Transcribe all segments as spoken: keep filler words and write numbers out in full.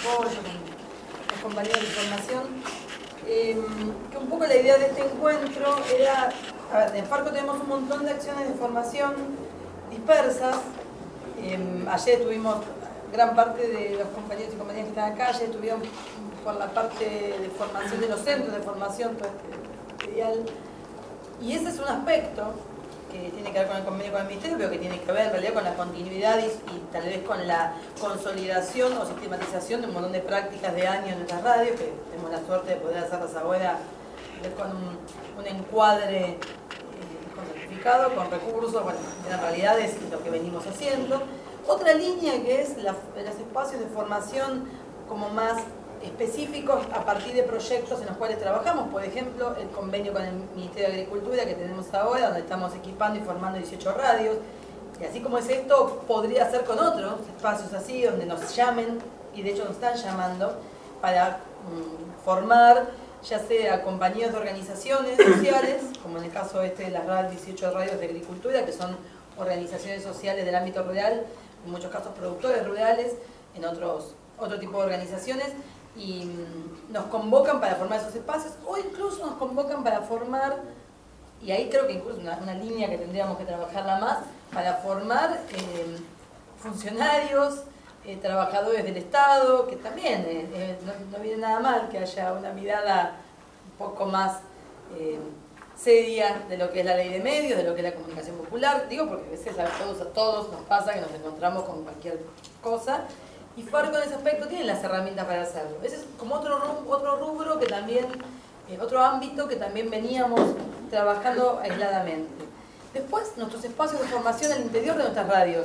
apoyo, con los compañeros de formación, eh, que un poco la idea de este encuentro era, a ver, en Farco tenemos un montón de acciones de formación dispersas. Eh, ayer estuvimos, gran parte de los compañeros y compañeras que están acá, ayer estuvieron por la parte de formación de los centros de formación territorial. Y ese es un aspecto que tiene que ver con el convenio con el Ministerio, pero que tiene que ver en realidad con la continuidad y, y tal vez con la consolidación o sistematización de un montón de prácticas de años en nuestras radios, que tenemos la suerte de poder hacerlas ahora con un, un encuadre eh, con certificado, con recursos, bueno, en realidad es lo que venimos haciendo. Otra línea que es la, los espacios de formación como más específicos a partir de proyectos en los cuales trabajamos, por ejemplo, el convenio con el Ministerio de Agricultura que tenemos ahora, donde estamos equipando y formando dieciocho radios, y así como es esto, podría ser con otros espacios así, donde nos llamen, y de hecho nos están llamando, para mm, formar, ya sea compañías de organizaciones sociales, como en el caso este de las R A D dieciocho radios de agricultura, que son organizaciones sociales del ámbito rural, en muchos casos productores rurales, en otros otro tipo de organizaciones, y nos convocan para formar esos espacios, o incluso nos convocan para formar, y ahí creo que incluso una, una línea que tendríamos que trabajarla más, para formar eh, funcionarios, eh, trabajadores del Estado, que también eh, eh, no, no viene nada mal que haya una mirada un poco más eh, seria de lo que es la ley de medios, de lo que es la comunicación popular, digo porque a veces a todos, a todos nos pasa que nos encontramos con cualquier cosa, y Farco en ese aspecto tiene las herramientas para hacerlo. Ese es como otro, otro rubro que también, eh, otro ámbito que también veníamos trabajando aisladamente. Después, nuestros espacios de formación al interior de nuestras radios,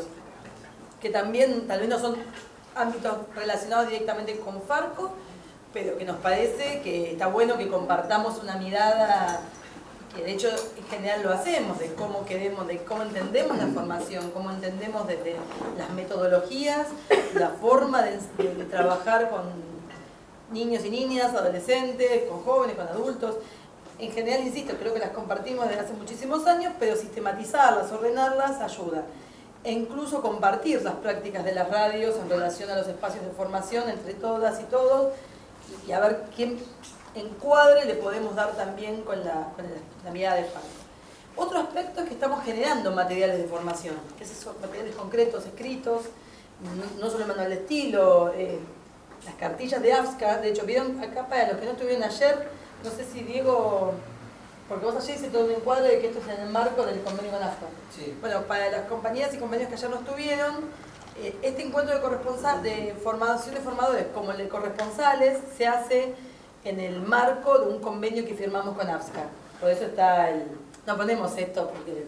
que también tal vez no son ámbitos relacionados directamente con Farco, pero que nos parece que está bueno que compartamos una mirada, que de hecho en general lo hacemos, de cómo queremos, de cómo entendemos la formación, cómo entendemos desde las metodologías, la forma de, de, de trabajar con niños y niñas, adolescentes, con jóvenes, con adultos. En general, insisto, creo que las compartimos desde hace muchísimos años, pero sistematizarlas, ordenarlas, ayuda. E incluso compartir las prácticas de las radios en relación a los espacios de formación entre todas y todos, y a ver qué encuadre le podemos dar también con la, con la mirada de Farco. Otro aspecto es que estamos generando materiales de formación, que son materiales concretos, escritos, no, no solo el manual de estilo, eh, las cartillas de AFSCA. De hecho, vieron acá, para los que no estuvieron ayer, no sé si Diego, porque vos ayer hiciste todo un encuadre de que esto es en el marco del convenio con AFSCA. Sí. Bueno, para las compañeras y compañeros que ayer no estuvieron, eh, este encuentro de, corresponsal, de formación de formadores como el de corresponsales se hace en el marco de un convenio que firmamos con AFSCA. Por eso está el... No ponemos esto porque...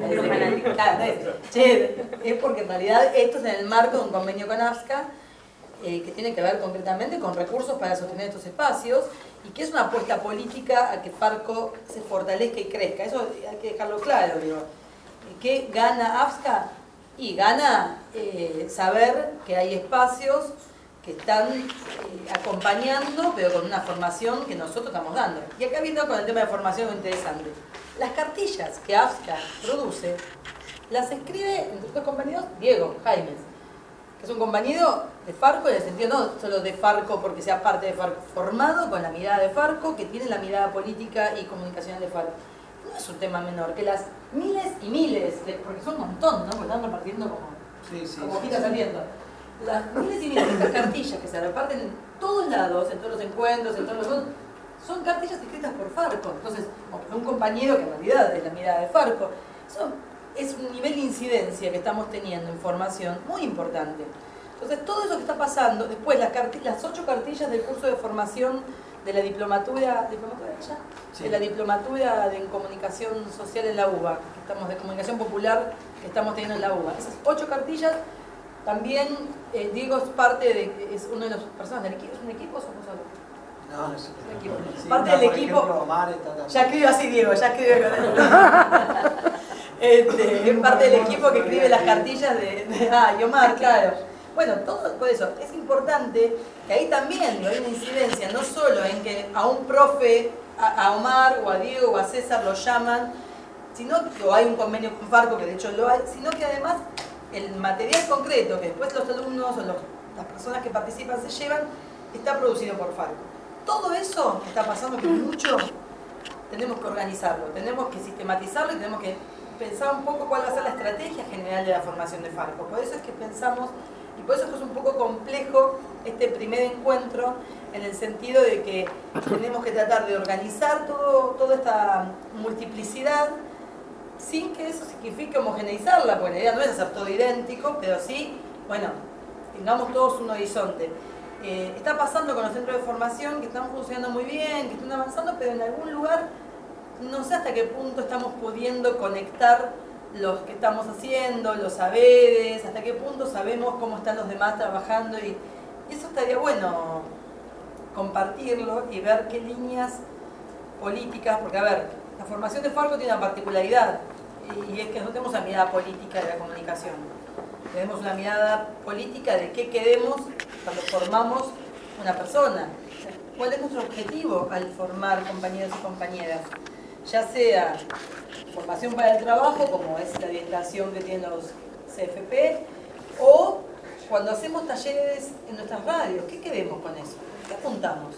Claro, es, che, es porque en realidad esto es en el marco de un convenio con AFSCA eh, que tiene que ver concretamente con recursos para sostener estos espacios y que es una apuesta política a que Farco se fortalezca y crezca. Eso hay que dejarlo claro, digo. ¿Qué gana AFSCA? Y gana eh, saber que hay espacios que están eh, acompañando, pero con una formación que nosotros estamos dando. Y acá viendo con el tema de formación muy interesante. Las cartillas que AFSCA produce, las escribe, entre otros compañeros, Diego Jaimes, que es un compañero de Farco, en el sentido no solo de Farco porque sea parte de Farco, formado con la mirada de Farco, que tiene la mirada política y comunicacional de Farco. No es un tema menor, que las miles y miles, de, porque son un montón, ¿no? Porque están repartiendo como, sí, sí, como hojitas sí, saliendo. Las miles y miles de estas cartillas que se reparten en todos lados, en todos los encuentros, en todos los... son cartillas escritas por Farco, entonces, o por un compañero que en realidad es la mirada de Farco. Eso es un nivel de incidencia que estamos teniendo en formación muy importante. Entonces, todo eso que está pasando, después las, las ocho cartillas del curso de formación de la diplomatura, ¿diplomatura ya? Sí. De la diplomatura de comunicación social en la U B A, que estamos de comunicación popular que estamos teniendo en la U B A. Esas ocho cartillas, también eh, Diego es parte de, es uno de las personas del equipo, ¿es un equipo o somos solo? No, no es un equipo. Sí, parte no, del equipo. Ejemplo, Omar está ya escribió así Diego, ya escribió con él. este, es parte del equipo que escribe las cartillas de, de ah, y Omar, claro. Bueno, todo por eso, es importante que ahí también ¿no? hay una incidencia, no solo en que a un profe, a, a Omar o a Diego o a César lo llaman, sino que o hay un convenio con Farco, que de hecho lo hay, sino que además el material concreto que después los alumnos o los las personas que participan se llevan, está producido por Farco. Todo eso está pasando que mucho tenemos que organizarlo, tenemos que sistematizarlo y tenemos que pensar un poco cuál va a ser la estrategia general de la formación de Farco. Por eso es que pensamos, y por eso es que es un poco complejo este primer encuentro, en el sentido de que tenemos que tratar de organizar todo, toda esta multiplicidad sin que eso signifique homogeneizarla, porque la idea no es hacer todo idéntico, pero sí, bueno, tengamos todos un horizonte. Eh, está pasando con los centros de formación que están funcionando muy bien, que están avanzando, pero en algún lugar no sé hasta qué punto estamos pudiendo conectar los que estamos haciendo, los saberes, hasta qué punto sabemos cómo están los demás trabajando, y, y eso estaría bueno compartirlo y ver qué líneas políticas, porque a ver, la formación de Farco tiene una particularidad, y es que no tenemos una mirada política de la comunicación. Tenemos una mirada política de qué queremos cuando formamos una persona. O sea, ¿cuál es nuestro objetivo al formar compañeros y compañeras? Ya sea formación para el trabajo, como es la orientación que tienen los C F P, o cuando hacemos talleres en nuestras radios. ¿Qué queremos con eso? ¿Qué apuntamos?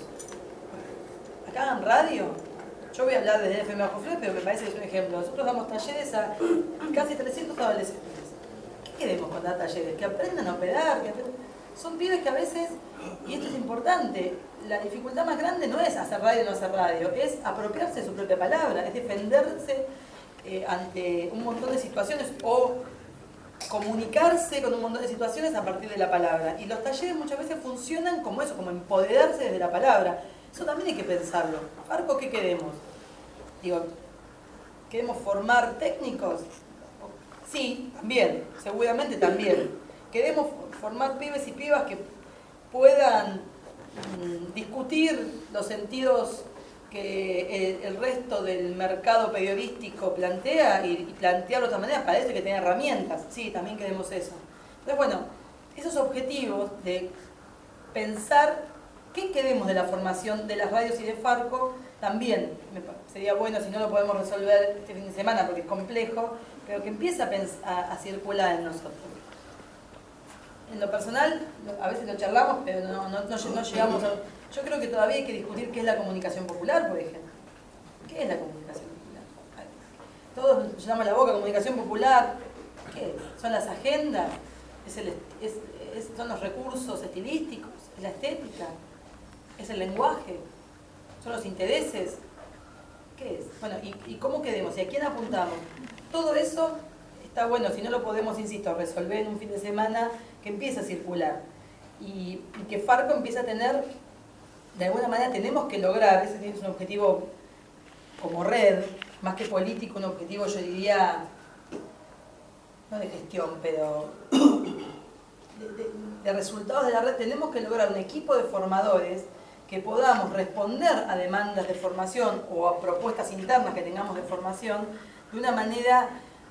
Acá en radio, yo voy a hablar desde F M Bajo Flores, pero me parece que es un ejemplo. Nosotros damos talleres a casi trescientos adolescentes. ¿Qué queremos con dar talleres? Que aprendan a operar, que aprendan... Son pibes que a veces, y esto es importante, la dificultad más grande no es hacer radio o no hacer radio, es apropiarse de su propia palabra, es defenderse eh, ante un montón de situaciones o comunicarse con un montón de situaciones a partir de la palabra. Y los talleres muchas veces funcionan como eso, como empoderarse desde la palabra. Eso también hay que pensarlo. Farco, ¿qué queremos? Digo, ¿queremos formar técnicos? Sí, también, seguramente también. Queremos formar pibes y pibas que puedan mmm, discutir los sentidos que el, el resto del mercado periodístico plantea y, y plantearlo de otra manera. Parece que tiene herramientas. Sí, también queremos eso. Entonces, bueno, esos objetivos de pensar qué queremos de la formación de las radios y de Farco, también me sería bueno, si no lo podemos resolver este fin de semana porque es complejo, pero que empiece a, a, a circular en nosotros. En lo personal, a veces lo charlamos, pero no, no, no, no llegamos a... Yo creo que todavía hay que discutir qué es la comunicación popular, por ejemplo. ¿Qué es la comunicación popular? Todos llenamos la boca, comunicación popular. ¿Qué es? ¿Son las agendas? ¿Es el, es, es, ¿Son los recursos estilísticos? ¿Es la estética? ¿Es el lenguaje? ¿Son los intereses? ¿Qué es? Bueno, ¿y, y cómo queremos? ¿Y a quién apuntamos? Todo eso está bueno, si no lo podemos, insisto, resolver en un fin de semana, que empiece a circular. Y, y que Farco empiece a tener, de alguna manera tenemos que lograr, ese es un objetivo como red, más que político, un objetivo, yo diría, no de gestión, pero de, de, de resultados de la red. Tenemos que lograr un equipo de formadores que podamos responder a demandas de formación o a propuestas internas que tengamos de formación de una manera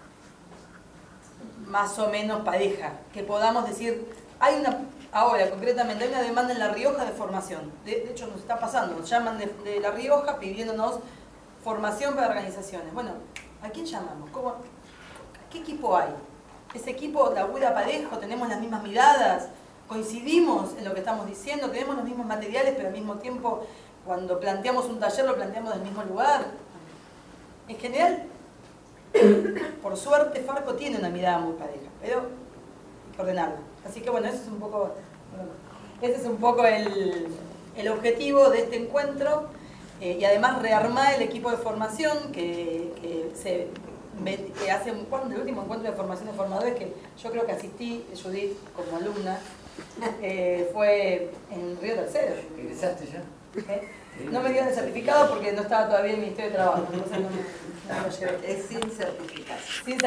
más o menos pareja, que podamos decir, hay una, ahora concretamente hay una demanda en La Rioja de formación, de, de hecho nos está pasando, nos llaman de, de La Rioja pidiéndonos formación para organizaciones. Bueno, ¿a quién llamamos? ¿Cómo, ¿Qué equipo hay? ¿Ese equipo labura parejo? ¿Tenemos las mismas miradas? ¿Coincidimos en lo que estamos diciendo? ¿Tenemos los mismos materiales, pero al mismo tiempo cuando planteamos un taller lo planteamos del mismo lugar? En general, por suerte, Farco tiene una mirada muy pareja, pero hay que ordenarla. Así que bueno, ese es un poco, ese es un poco el, el objetivo de este encuentro, eh, y además rearmar el equipo de formación que, que, se, que hace un, el último encuentro de formación de formadores que yo creo que asistí, Judith, como alumna, eh, fue en Río Tercero. ¿Egresaste ya? ¿Eh? No me dieron el certificado porque no estaba todavía en el Ministerio de Trabajo, entonces no, no lo llevé. Es sin certificación. Sin